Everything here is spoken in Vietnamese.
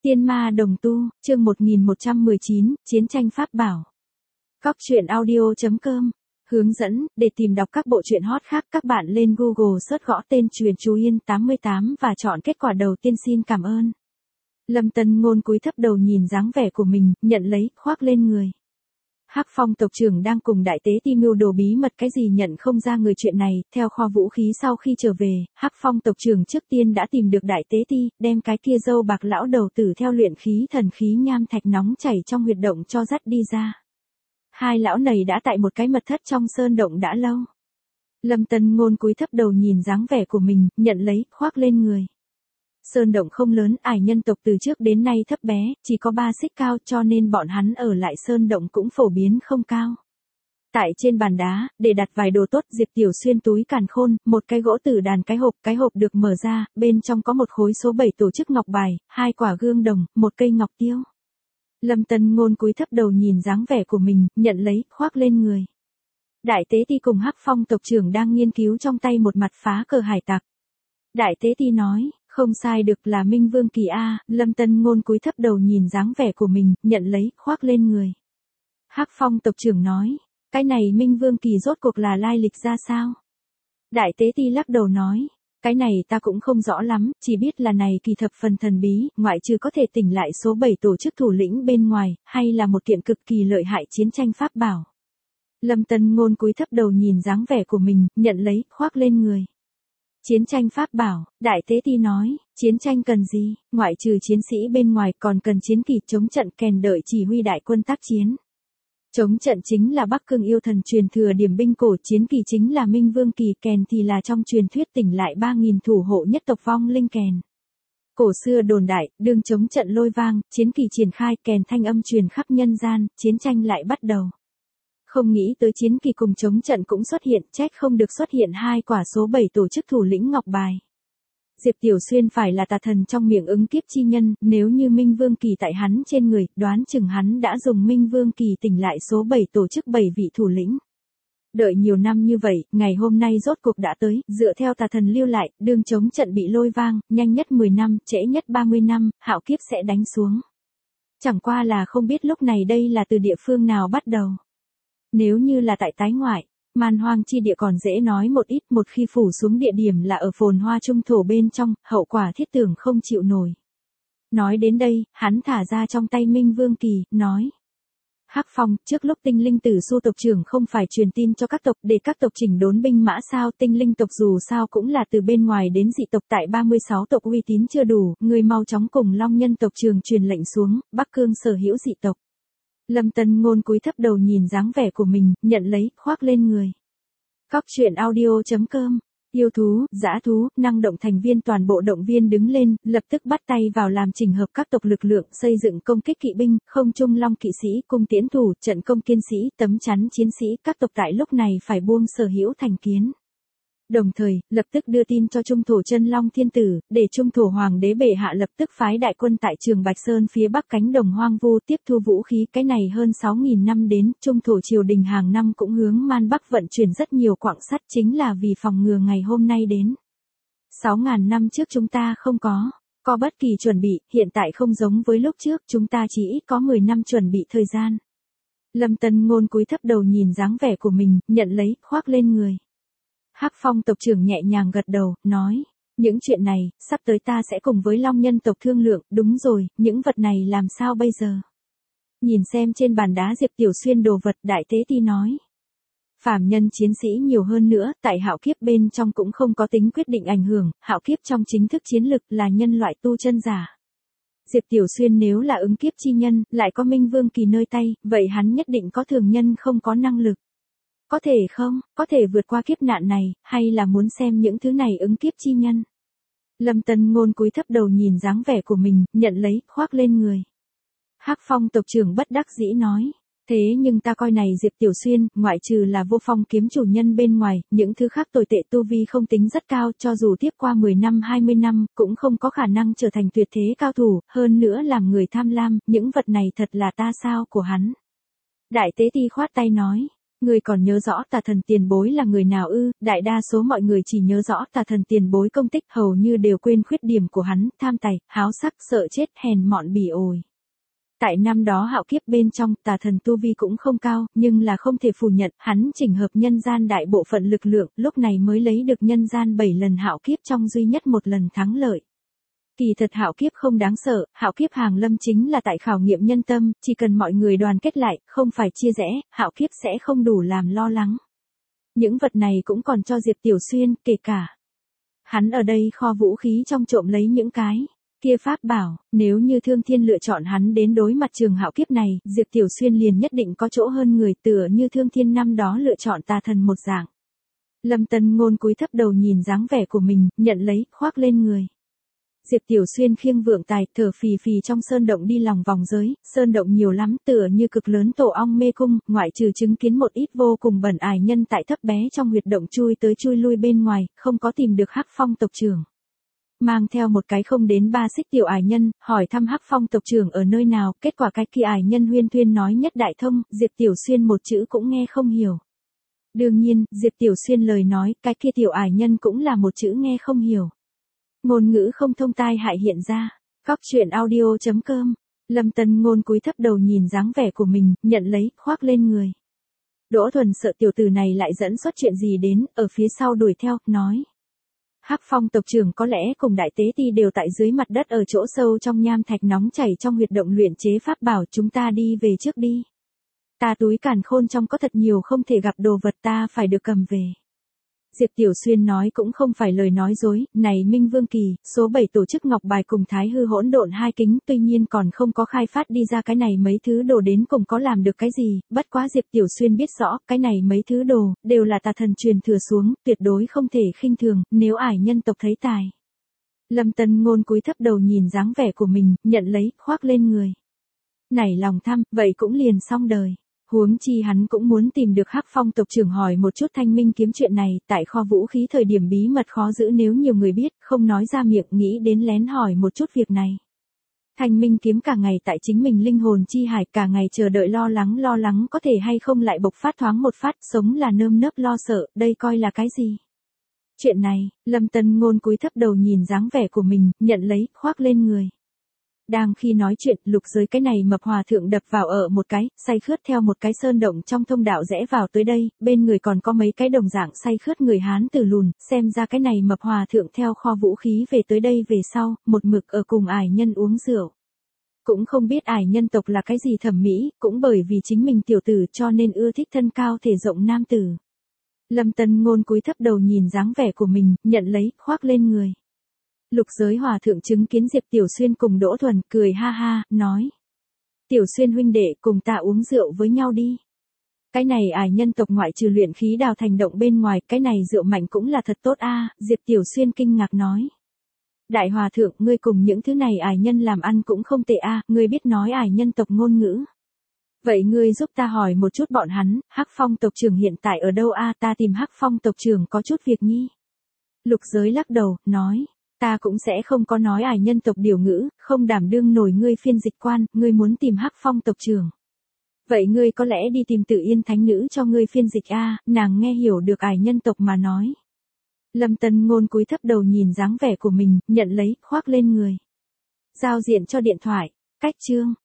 Tiên ma đồng tu, chương 1119, Chiến tranh pháp bảo. Cóc truyện audio.com. Hướng dẫn, để tìm đọc các bộ truyện hot khác các bạn lên Google search gõ tên Truyện Chú Yên 88 và chọn kết quả đầu tiên. Xin cảm ơn. Lâm Tân Ngôn cúi thấp đầu nhìn dáng vẻ của mình, nhận lấy, khoác lên người. Hắc Phong tộc trưởng đang cùng đại tế ti mưu đồ bí mật cái gì nhận không ra người chuyện này, theo kho vũ khí sau khi trở về, Hắc Phong tộc trưởng trước tiên đã tìm được đại tế ti, đem cái kia dâu bạc lão đầu tử theo luyện khí thần khí nham thạch nóng chảy trong huyệt động cho dắt đi ra. Hai lão này đã tại một cái mật thất trong sơn động đã lâu. Lâm Tân Ngôn cúi thấp đầu nhìn dáng vẻ của mình, nhận lấy, khoác lên người. Sơn động không lớn, ải nhân tộc từ trước đến nay thấp bé, chỉ có 3 xích cao cho nên bọn hắn ở lại sơn động cũng phổ biến không cao. Tại trên bàn đá, để đặt vài đồ tốt, Diệp Tiểu Xuyên túi càn khôn, một cái gỗ tử đàn cái hộp được mở ra, bên trong có một khối số 7 tổ chức ngọc bài, 2 quả gương đồng, một cây ngọc tiêu. Lâm Tân Ngôn cúi thấp đầu nhìn dáng vẻ của mình, nhận lấy, khoác lên người. Đại tế ti cùng Hắc Phong tộc trưởng đang nghiên cứu trong tay một mặt phá cờ hải tặc. Đại tế ti nói, không sai được là Minh Vương Kỳ A, Lâm Tân Ngôn cúi thấp đầu nhìn dáng vẻ của mình, nhận lấy, khoác lên người. Hắc Phong tộc trưởng nói, cái này Minh Vương Kỳ rốt cuộc là lai lịch ra sao? Đại tế ti lắc đầu nói, cái này ta cũng không rõ lắm, chỉ biết là này kỳ thập phần thần bí, ngoại trừ có thể tỉnh lại số 7 tổ chức thủ lĩnh bên ngoài, hay là một kiện cực kỳ lợi hại chiến tranh pháp bảo. Lâm Tân Ngôn cúi thấp đầu nhìn dáng vẻ của mình, nhận lấy, khoác lên người. Chiến tranh pháp bảo, đại tế ti nói, chiến tranh cần gì, ngoại trừ chiến sĩ bên ngoài còn cần chiến kỳ chống trận kèn đợi chỉ huy đại quân tác chiến. Chống trận chính là Bắc Cương yêu thần truyền thừa điểm binh cổ, chiến kỳ chính là Minh Vương Kỳ, kèn thì là trong truyền thuyết tỉnh lại 3.000 thủ hộ nhất tộc vong linh kèn. Cổ xưa đồn đại, đương chống trận lôi vang, chiến kỳ triển khai, kèn thanh âm truyền khắp nhân gian, chiến tranh lại bắt đầu. Không nghĩ tới chiến kỳ cùng chống trận cũng xuất hiện, trách không được xuất hiện 2 quả số 7 tổ chức thủ lĩnh ngọc bài. Diệp Tiểu Xuyên phải là tà thần trong miệng ứng kiếp chi nhân, nếu như Minh Vương Kỳ tại hắn trên người, đoán chừng hắn đã dùng Minh Vương Kỳ tỉnh lại số 7 tổ chức 7 vị thủ lĩnh. Đợi nhiều năm như vậy, ngày hôm nay rốt cuộc đã tới, dựa theo tà thần lưu lại, đương chống trận bị lôi vang, nhanh nhất 10 năm, trễ nhất 30 năm, hạo kiếp sẽ đánh xuống. Chẳng qua là không biết lúc này đây là từ địa phương nào bắt đầu. Nếu như là tại tái ngoại, man hoang chi địa còn dễ nói một ít, một khi phủ xuống địa điểm là ở phồn hoa trung thổ bên trong, hậu quả thiết tưởng không chịu nổi. Nói đến đây, hắn thả ra trong tay Minh Vương Kỳ, nói. Hắc Phong, trước lúc tinh linh tử su tộc trưởng không phải truyền tin cho các tộc để các tộc chỉnh đốn binh mã sao, tinh linh tộc dù sao cũng là từ bên ngoài đến dị tộc, tại 36 tộc uy tín chưa đủ, người mau chóng cùng Long Nhân tộc trường truyền lệnh xuống, Bắc Cương sở hữu dị tộc. Lâm Tân Ngôn cúi thấp đầu nhìn dáng vẻ của mình, nhận lấy, khoác lên người. Cóc truyện audio.com. Yêu thú, dã thú, năng động thành viên toàn bộ động viên đứng lên, lập tức bắt tay vào làm chỉnh hợp các tộc lực lượng, xây dựng công kích kỵ binh, không trung long kỵ sĩ, cung tiễn thủ, trận công kiên sĩ, tấm chắn chiến sĩ, các tộc tại lúc này phải buông sở hữu thành kiến. Đồng thời, lập tức đưa tin cho Trung thổ Chân Long Thiên Tử, để Trung thổ Hoàng đế bệ hạ lập tức phái đại quân tại Trường Bạch Sơn phía bắc cánh đồng hoang vu tiếp thu vũ khí. Cái này hơn 6.000 năm đến, Trung thổ triều đình hàng năm cũng hướng man bắc vận chuyển rất nhiều quặng sắt, chính là vì phòng ngừa ngày hôm nay đến. 6.000 năm trước chúng ta không có bất kỳ chuẩn bị, hiện tại không giống với lúc trước, chúng ta chỉ ít có 10 năm chuẩn bị thời gian. Lâm Tân Ngôn cúi thấp đầu nhìn dáng vẻ của mình, nhận lấy, khoác lên người. Hắc Phong tộc trưởng nhẹ nhàng gật đầu, nói, những chuyện này, sắp tới ta sẽ cùng với Long Nhân tộc thương lượng, đúng rồi, những vật này làm sao bây giờ? Nhìn xem trên bàn đá Diệp Tiểu Xuyên đồ vật, đại tế ti nói. Phàm nhân chiến sĩ nhiều hơn nữa, tại hạo kiếp bên trong cũng không có tính quyết định ảnh hưởng, hạo kiếp trong chính thức chiến lực là nhân loại tu chân giả. Diệp Tiểu Xuyên nếu là ứng kiếp chi nhân, lại có Minh Vương Kỳ nơi tay, vậy hắn nhất định có thường nhân không có năng lực. Có thể không, có thể vượt qua kiếp nạn này, hay là muốn xem những thứ này ứng kiếp chi nhân. Lâm Tân Ngôn cúi thấp đầu nhìn dáng vẻ của mình, nhận lấy, khoác lên người. Hắc Phong tộc trưởng bất đắc dĩ nói, thế nhưng ta coi này Diệp Tiểu Xuyên, ngoại trừ là vô phong kiếm chủ nhân bên ngoài, những thứ khác tồi tệ tu vi không tính rất cao, cho dù tiếp qua 10 năm 20 năm, cũng không có khả năng trở thành tuyệt thế cao thủ, hơn nữa làm người tham lam, những vật này thật là ta sao của hắn. Đại tế ti khoát tay nói. Ngươi còn nhớ rõ tà thần tiền bối là người nào ư? Đại đa số mọi người chỉ nhớ rõ tà thần tiền bối công tích, hầu như đều quên khuyết điểm của hắn, tham tài, háo sắc, sợ chết, hèn mọn bỉ ổi. Tại năm đó hạo kiếp bên trong, tà thần tu vi cũng không cao, nhưng là không thể phủ nhận, hắn chỉnh hợp nhân gian đại bộ phận lực lượng, lúc này mới lấy được nhân gian 7 lần hạo kiếp trong duy nhất một lần thắng lợi. Kỳ thật hạo kiếp không đáng sợ, hạo kiếp hàng lâm chính là tại khảo nghiệm nhân tâm, chỉ cần mọi người đoàn kết lại, không phải chia rẽ, hạo kiếp sẽ không đủ làm lo lắng. Những vật này cũng còn cho Diệp Tiểu Xuyên, kể cả hắn ở đây kho vũ khí trong trộm lấy những cái kia pháp bảo, nếu như Thương Thiên lựa chọn hắn đến đối mặt trường hạo kiếp này, Diệp Tiểu Xuyên liền nhất định có chỗ hơn người, tựa như Thương Thiên năm đó lựa chọn tà thần một dạng. Lâm Tân Ngôn cúi thấp đầu nhìn dáng vẻ của mình, nhận lấy, khoác lên người. Diệp Tiểu Xuyên khiêng vượng tài, thở phì phì trong sơn động đi lòng vòng giới, sơn động nhiều lắm, tựa như cực lớn tổ ong mê cung, ngoại trừ chứng kiến một ít vô cùng bẩn ải nhân tại thấp bé trong huyệt động chui tới chui lui bên ngoài, không có tìm được Hắc Phong tộc trưởng. Mang theo một cái không đến 3 xích tiểu ải nhân, hỏi thăm Hắc Phong tộc trưởng ở nơi nào, kết quả cái kia ải nhân huyên thuyên nói nhất đại thông, Diệp Tiểu Xuyên một chữ cũng nghe không hiểu. Đương nhiên, Diệp Tiểu Xuyên lời nói, cái kia tiểu ải nhân cũng là một chữ nghe không hiểu. Ngôn ngữ không thông tai hại hiện ra. Góc truyện audio.com. Lâm Tân Ngôn cúi thấp đầu nhìn dáng vẻ của mình, nhận lấy, khoác lên người. Đỗ Thuần sợ tiểu tử này lại dẫn xuất chuyện gì đến, ở phía sau đuổi theo, nói. Hắc Phong tộc trưởng có lẽ cùng đại tế ti đều tại dưới mặt đất ở chỗ sâu trong nham thạch nóng chảy trong huyệt động luyện chế pháp bảo, chúng ta đi về trước đi. Ta túi càn khôn trong có thật nhiều không thể gặp đồ vật, ta phải được cầm về. Diệp Tiểu Xuyên nói cũng không phải lời nói dối, này Minh Vương Kỳ, số 7 tổ chức ngọc bài cùng Thái Hư hỗn độn hai kính, tuy nhiên còn không có khai phát đi ra cái này mấy thứ đồ đến cùng có làm được cái gì, bất quá Diệp Tiểu Xuyên biết rõ, cái này mấy thứ đồ, đều là tà thần truyền thừa xuống, tuyệt đối không thể khinh thường, nếu ải nhân tộc thấy tài. Lâm Tân Ngôn cúi thấp đầu nhìn dáng vẻ của mình, nhận lấy, khoác lên người. Nảy lòng tham, vậy cũng liền xong đời. Huống chi hắn cũng muốn tìm được Hắc Phong tộc trưởng hỏi một chút Thanh Minh kiếm chuyện này, tại kho vũ khí thời điểm bí mật khó giữ nếu nhiều người biết, không nói ra miệng, nghĩ đến lén hỏi một chút việc này. Thanh Minh kiếm cả ngày tại chính mình linh hồn chi hải, cả ngày chờ đợi lo lắng có thể hay không lại bộc phát thoáng một phát, sống là nơm nớp lo sợ, đây coi là cái gì? Chuyện này, Lâm Tân Ngôn cúi thấp đầu nhìn dáng vẻ của mình, nhận lấy, khoác lên người. Đang khi nói chuyện, lục giới cái này mập hòa thượng đập vào ở một cái, say khướt theo một cái sơn động trong thông đạo rẽ vào tới đây, bên người còn có mấy cái đồng dạng say khướt người Hán từ lùn, xem ra cái này mập hòa thượng theo kho vũ khí về tới đây về sau, một mực ở cùng ải nhân uống rượu. Cũng không biết ải nhân tộc là cái gì thẩm mỹ, cũng bởi vì chính mình tiểu tử cho nên ưa thích thân cao thể rộng nam tử. Lâm Tân Ngôn cúi thấp đầu nhìn dáng vẻ của mình, nhận lấy, khoác lên người. Lục giới hòa thượng chứng kiến Diệp Tiểu Xuyên cùng Đỗ Thuần, cười ha ha, nói. Tiểu Xuyên huynh đệ, cùng ta uống rượu với nhau đi. Cái này ải nhân tộc ngoại trừ luyện khí đào thành động bên ngoài, cái này rượu mạnh cũng là thật tốt a. Diệp Tiểu Xuyên kinh ngạc nói. Đại hòa thượng, ngươi cùng những thứ này ải nhân làm ăn cũng không tệ a, ngươi biết nói ải nhân tộc ngôn ngữ. Vậy ngươi giúp ta hỏi một chút bọn hắn, Hắc Phong tộc trưởng hiện tại ở đâu a, ta tìm Hắc Phong tộc trưởng có chút việc nhi. Lục giới lắc đầu, nói. Ta cũng sẽ không có nói ải nhân tộc điều ngữ, không đảm đương nổi ngươi phiên dịch quan, ngươi muốn tìm Hắc Phong tộc trưởng. Vậy ngươi có lẽ đi tìm Tử Yên thánh nữ cho ngươi phiên dịch a, nàng nghe hiểu được ải nhân tộc mà nói. Lâm Tân Ngôn cúi thấp đầu nhìn dáng vẻ của mình, nhận lấy, khoác lên người. Giao diện cho điện thoại, cách chương.